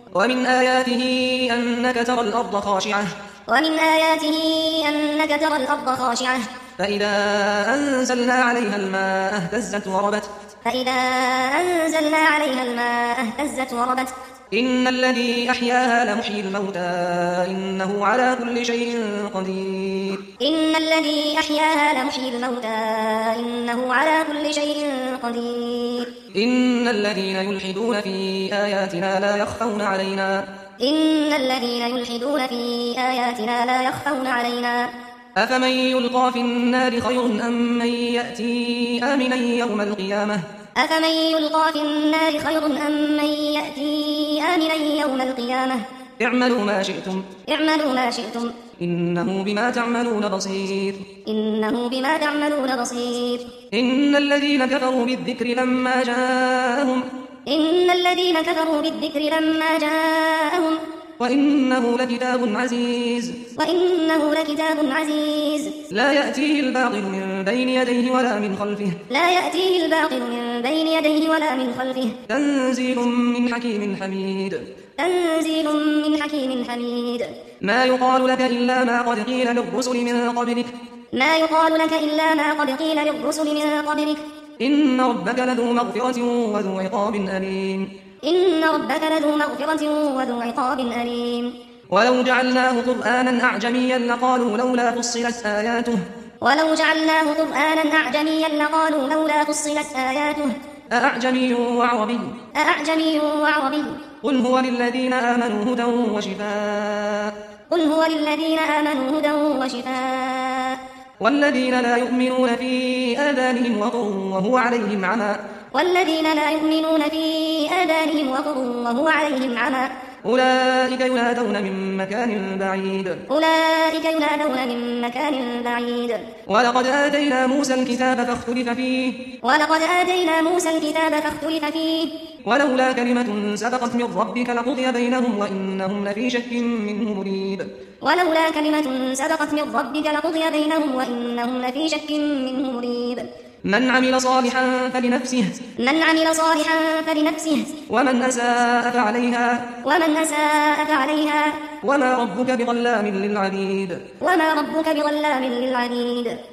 ومن آياته أنك ترى الأرض خاشعة فإذا أنزلنا عليها الماء اهتزت وربت إن الذي أحياها لمحيي الموتى إنه على كل شيء قدير إن الذين يلحدون في آياتنا لا يخفون علينا أفمن يلقى في النار خير أم من يأتي آمنا يوم القيامة اعملوا ما شئتم إنه بما تعملون بصير إن الذين كفروا بالذكر لما جاءهم وإنه لكتاب عزيز لا يأتيه الباطل من بين يديه ولا من خلفه تنزيل من حكيم حميد ما يقال لك إلا ما قد قيل للرسل من قبلك إن ربك لذو مغفرة وذو عقاب أليم ولو جعلناه قرآنا أعجميا لقالوا لولا فصلت آياته أأعجمي وعربي قل هو للذين آمنوا هدى وشفاء والذين لا يؤمنون في آذانهم وقر وهو عليهم عمى أولئك ينادون من مكان بعيد ولقد آتينا موسى الكتاب فاختلف فيه ولولا كلمة سبقت من ربك لقضي بينهم وإنهم لفي شك منه مريب من عمل صالحا فلنفسه ومن أساء فعليها وما ربك بظلام للعبيد